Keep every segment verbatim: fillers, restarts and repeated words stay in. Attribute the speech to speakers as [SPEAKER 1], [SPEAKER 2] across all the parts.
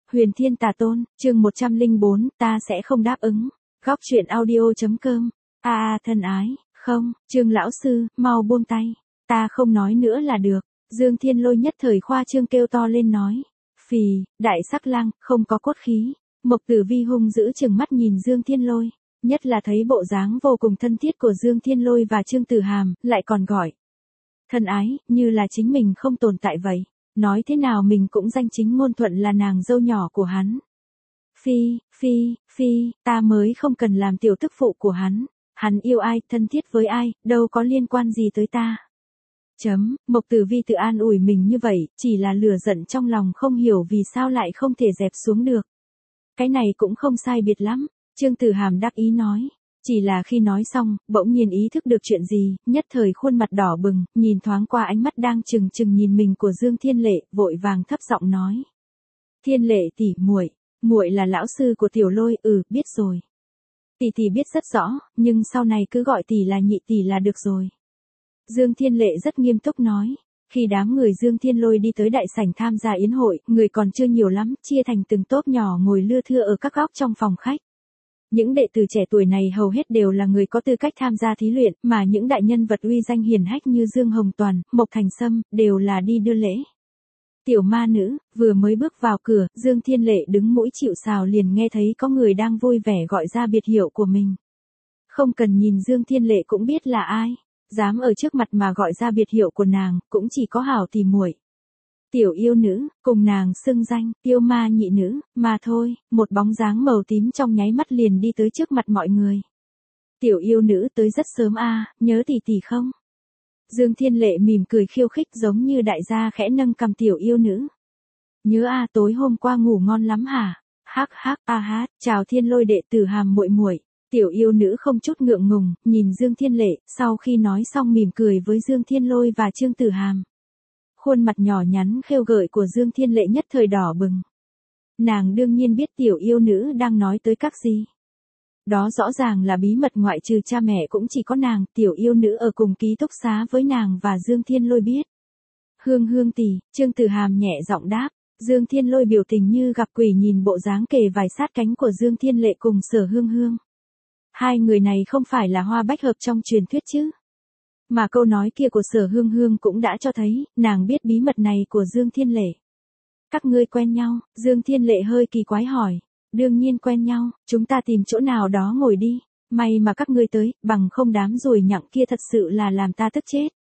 [SPEAKER 1] Huyền Thiên Tà Tôn, chương một trăm lẻ bốn, ta sẽ không đáp ứng. Góc truyện audio.com. A a thân ái, không, Trương lão sư, mau buông tay. Ta không nói nữa là được. Dương Thiên Lôi nhất thời khoa trương kêu to lên nói. Phì, đại sắc lang, không có cốt khí. Mộc Tử Vi hung dữ trừng mắt nhìn Dương Thiên Lôi. Nhất là thấy bộ dáng vô cùng thân thiết của Dương Thiên Lôi và Trương Tử Hàm, lại còn gọi. Thân ái, như là chính mình không tồn tại vậy. Nói thế nào mình cũng danh chính ngôn thuận là nàng dâu nhỏ của hắn. Phi, phi, phi, ta mới không cần làm tiểu tức phụ của hắn. Hắn yêu ai, thân thiết với ai, đâu có liên quan gì tới ta. Chấm, Mộc Tử Vi tự an ủi mình như vậy, chỉ là lửa giận trong lòng không hiểu vì sao lại không thể dẹp xuống được. Cái này cũng không sai biệt lắm, Trương Tử Hàm đắc ý nói. Chỉ là khi nói xong, bỗng nhiên ý thức được chuyện gì, nhất thời khuôn mặt đỏ bừng, nhìn thoáng qua ánh mắt đang trừng trừng nhìn mình của Dương Thiên Lệ, vội vàng thấp giọng nói. Thiên Lệ tỷ, muội, muội là lão sư của Tiểu Lôi, ừ, biết rồi. Tỷ tỷ biết rất rõ, nhưng sau này cứ gọi tỷ là nhị tỷ là được rồi. Dương Thiên Lệ rất nghiêm túc nói. Khi đám người Dương Thiên Lôi đi tới đại sảnh tham gia yến hội, người còn chưa nhiều lắm, chia thành từng tốp nhỏ ngồi lưa thưa ở các góc trong phòng khách. Những đệ tử trẻ tuổi này hầu hết đều là người có tư cách tham gia thí luyện, mà những đại nhân vật uy danh hiển hách như Dương Hồng Toàn, Mộc Thành Sâm, đều là đi đưa lễ. Tiểu ma nữ, vừa mới bước vào cửa, Dương Thiên Lệ đứng mũi chịu sào liền nghe thấy có người đang vui vẻ gọi ra biệt hiệu của mình. Không cần nhìn Dương Thiên Lệ cũng biết là ai, dám ở trước mặt mà gọi ra biệt hiệu của nàng, cũng chỉ có hảo tỷ muội. Tiểu yêu nữ, cùng nàng xưng danh, yêu ma nhị nữ, mà thôi, một bóng dáng màu tím trong nháy mắt liền đi tới trước mặt mọi người. Tiểu yêu nữ tới rất sớm a, à, nhớ tỷ tỷ không? Dương Thiên Lệ mỉm cười khiêu khích giống như đại gia khẽ nâng cầm tiểu yêu nữ. Nhớ a, à, tối hôm qua ngủ ngon lắm hả? Hắc hắc a hát, chào Thiên Lôi đệ tử Hàm muội muội. Tiểu yêu nữ không chút ngượng ngùng, nhìn Dương Thiên Lệ, sau khi nói xong mỉm cười với Dương Thiên Lôi và Trương Tử Hàm. Khuôn mặt nhỏ nhắn khêu gợi của Dương Thiên Lệ nhất thời đỏ bừng. Nàng đương nhiên biết tiểu yêu nữ đang nói tới các gì. Đó rõ ràng là bí mật ngoại trừ cha mẹ cũng chỉ có nàng, tiểu yêu nữ ở cùng ký túc xá với nàng và Dương Thiên Lôi biết. Hương hương tỷ, Trương Tử Hàm nhẹ giọng đáp. Dương Thiên Lôi biểu tình như gặp quỷ nhìn bộ dáng kề vai sát cánh của Dương Thiên Lệ cùng Sở Hương Hương. Hai người này không phải là hoa bách hợp trong truyền thuyết chứ. Mà câu nói kia của Sở Hương Hương cũng đã cho thấy, nàng biết bí mật này của Dương Thiên Lệ. Các ngươi quen nhau, Dương Thiên Lệ hơi kỳ quái hỏi. Đương nhiên quen nhau, chúng ta tìm chỗ nào đó ngồi đi. May mà các ngươi tới, bằng không đám ruồi nhặng kia thật sự là làm ta tức chết.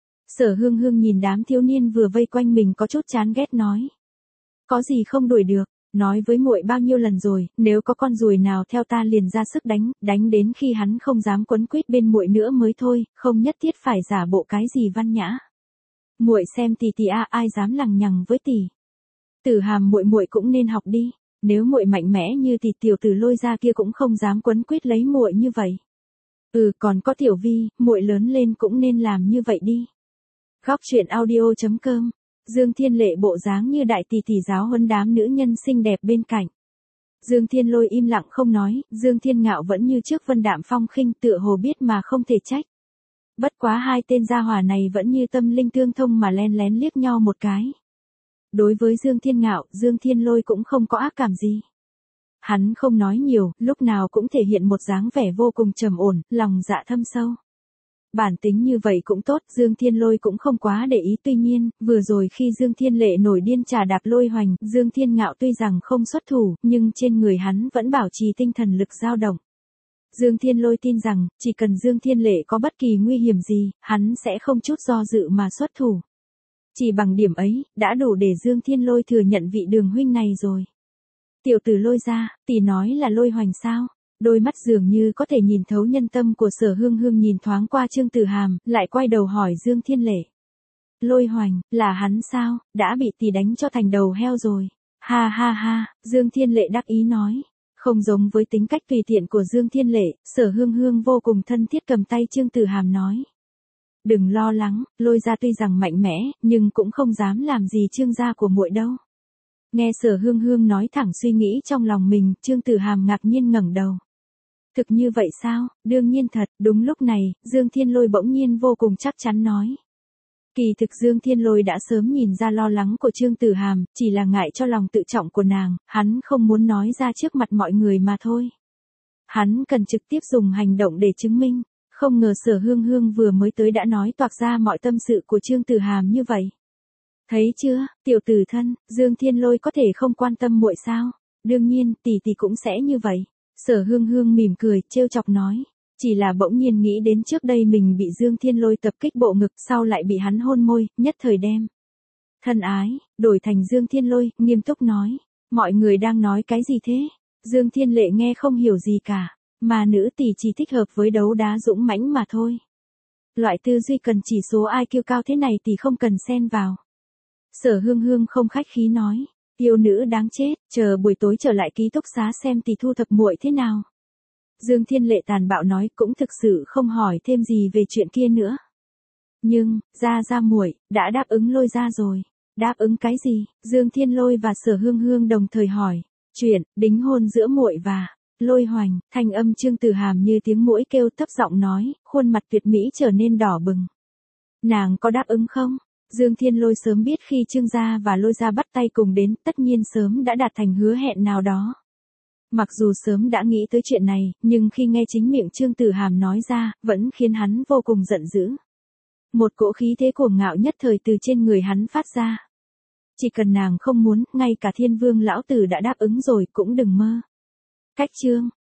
[SPEAKER 1] Sở Hương Hương nhìn đám thiếu niên vừa vây quanh mình có chút chán ghét nói. Có gì không đuổi được, nói với muội bao nhiêu lần rồi, nếu có con ruồi nào theo ta liền ra sức đánh, đánh đến khi hắn không dám quấn quýt bên muội nữa mới thôi, không nhất thiết phải giả bộ cái gì văn nhã. Muội xem tỷ tỷ a, ai dám lằng nhằng với tỷ. Tử Hàm muội muội cũng nên học đi, nếu muội mạnh mẽ như thì tiểu tử Lôi ra kia cũng không dám quấn quýt lấy muội như vậy. Ừ, còn có Tiểu Vi, muội lớn lên cũng nên làm như vậy đi. Góc truyện audio.com. Dương Thiên Lệ bộ dáng như đại tỷ tỷ giáo huấn đám nữ nhân xinh đẹp bên cạnh. Dương Thiên Lôi im lặng không nói, Dương Thiên Ngạo vẫn như trước vân đạm phong khinh, tựa hồ biết mà không thể trách. Bất quá hai tên gia hỏa này vẫn như tâm linh tương thông mà len lén liếc nhau một cái. Đối với Dương Thiên Ngạo, Dương Thiên Lôi cũng không có ác cảm gì. Hắn không nói nhiều, lúc nào cũng thể hiện một dáng vẻ vô cùng trầm ổn, lòng dạ thâm sâu. Bản tính như vậy cũng tốt, Dương Thiên Lôi cũng không quá để ý, tuy nhiên, vừa rồi khi Dương Thiên Lệ nổi điên trà đạp Lôi Hoành, Dương Thiên Ngạo tuy rằng không xuất thủ, nhưng trên người hắn vẫn bảo trì tinh thần lực dao động. Dương Thiên Lôi tin rằng, chỉ cần Dương Thiên Lệ có bất kỳ nguy hiểm gì, hắn sẽ không chút do dự mà xuất thủ. Chỉ bằng điểm ấy, đã đủ để Dương Thiên Lôi thừa nhận vị Đường huynh này rồi. Tiểu tử Lôi ra, tỷ nói là Lôi Hoành sao? Đôi mắt dường như có thể nhìn thấu nhân tâm của Sở Hương Hương nhìn thoáng qua Trương Tử Hàm, lại quay đầu hỏi Dương Thiên Lệ. Lôi Hoành, là hắn sao, đã bị tỷ đánh cho thành đầu heo rồi. Ha ha ha, Dương Thiên Lệ đắc ý nói. Không giống với tính cách tùy tiện của Dương Thiên Lệ, Sở Hương Hương vô cùng thân thiết cầm tay Trương Tử Hàm nói. Đừng lo lắng, Lôi gia tuy rằng mạnh mẽ, nhưng cũng không dám làm gì Trương gia của muội đâu. Nghe Sở Hương Hương nói thẳng suy nghĩ trong lòng mình, Trương Tử Hàm ngạc nhiên ngẩng đầu. Thực như vậy sao? Đương nhiên thật, đúng lúc này, Dương Thiên Lôi bỗng nhiên vô cùng chắc chắn nói. Kỳ thực Dương Thiên Lôi đã sớm nhìn ra lo lắng của Trương Tử Hàm, chỉ là ngại cho lòng tự trọng của nàng, hắn không muốn nói ra trước mặt mọi người mà thôi. Hắn cần trực tiếp dùng hành động để chứng minh, không ngờ Sở Hương Hương vừa mới tới đã nói toạc ra mọi tâm sự của Trương Tử Hàm như vậy. Thấy chưa, tiểu tử thân, Dương Thiên Lôi có thể không quan tâm muội sao? Đương nhiên, tỷ tỷ cũng sẽ như vậy. Sở Hương Hương mỉm cười, trêu chọc nói. Chỉ là bỗng nhiên nghĩ đến trước đây mình bị Dương Thiên Lôi tập kích bộ ngực, sau lại bị hắn hôn môi, nhất thời đem. Thân ái, đổi thành Dương Thiên Lôi, nghiêm túc nói. Mọi người đang nói cái gì thế? Dương Thiên Lệ nghe không hiểu gì cả, mà nữ tỷ chỉ thích hợp với đấu đá dũng mãnh mà thôi. Loại tư duy cần chỉ số i kiu cao thế này thì không cần xen vào. Sở Hương Hương không khách khí nói, yêu nữ đáng chết, chờ buổi tối trở lại ký túc xá xem thì thu thập muội thế nào. Dương Thiên Lệ tàn bạo nói, cũng thực sự không hỏi thêm gì về chuyện kia nữa. Nhưng, ra ra muội đã đáp ứng Lôi ra rồi. Đáp ứng cái gì? Dương Thiên Lôi và Sở Hương Hương đồng thời hỏi. Chuyện đính hôn giữa muội và Lôi Hoành. Thanh âm Trương Tử Hàm như tiếng muỗi kêu, thấp giọng nói, khuôn mặt tuyệt mỹ trở nên đỏ bừng. Nàng có đáp ứng không? Dương Thiên Lôi sớm biết khi Trương gia và Lôi gia bắt tay cùng đến, tất nhiên sớm đã đạt thành hứa hẹn nào đó. Mặc dù sớm đã nghĩ tới chuyện này, nhưng khi nghe chính miệng Trương Tử Hàm nói ra, vẫn khiến hắn vô cùng giận dữ. Một cỗ khí thế cuồng ngạo nhất thời từ trên người hắn phát ra. Chỉ cần nàng không muốn, ngay cả Thiên Vương lão tử đã đáp ứng rồi cũng đừng mơ. Cách chương,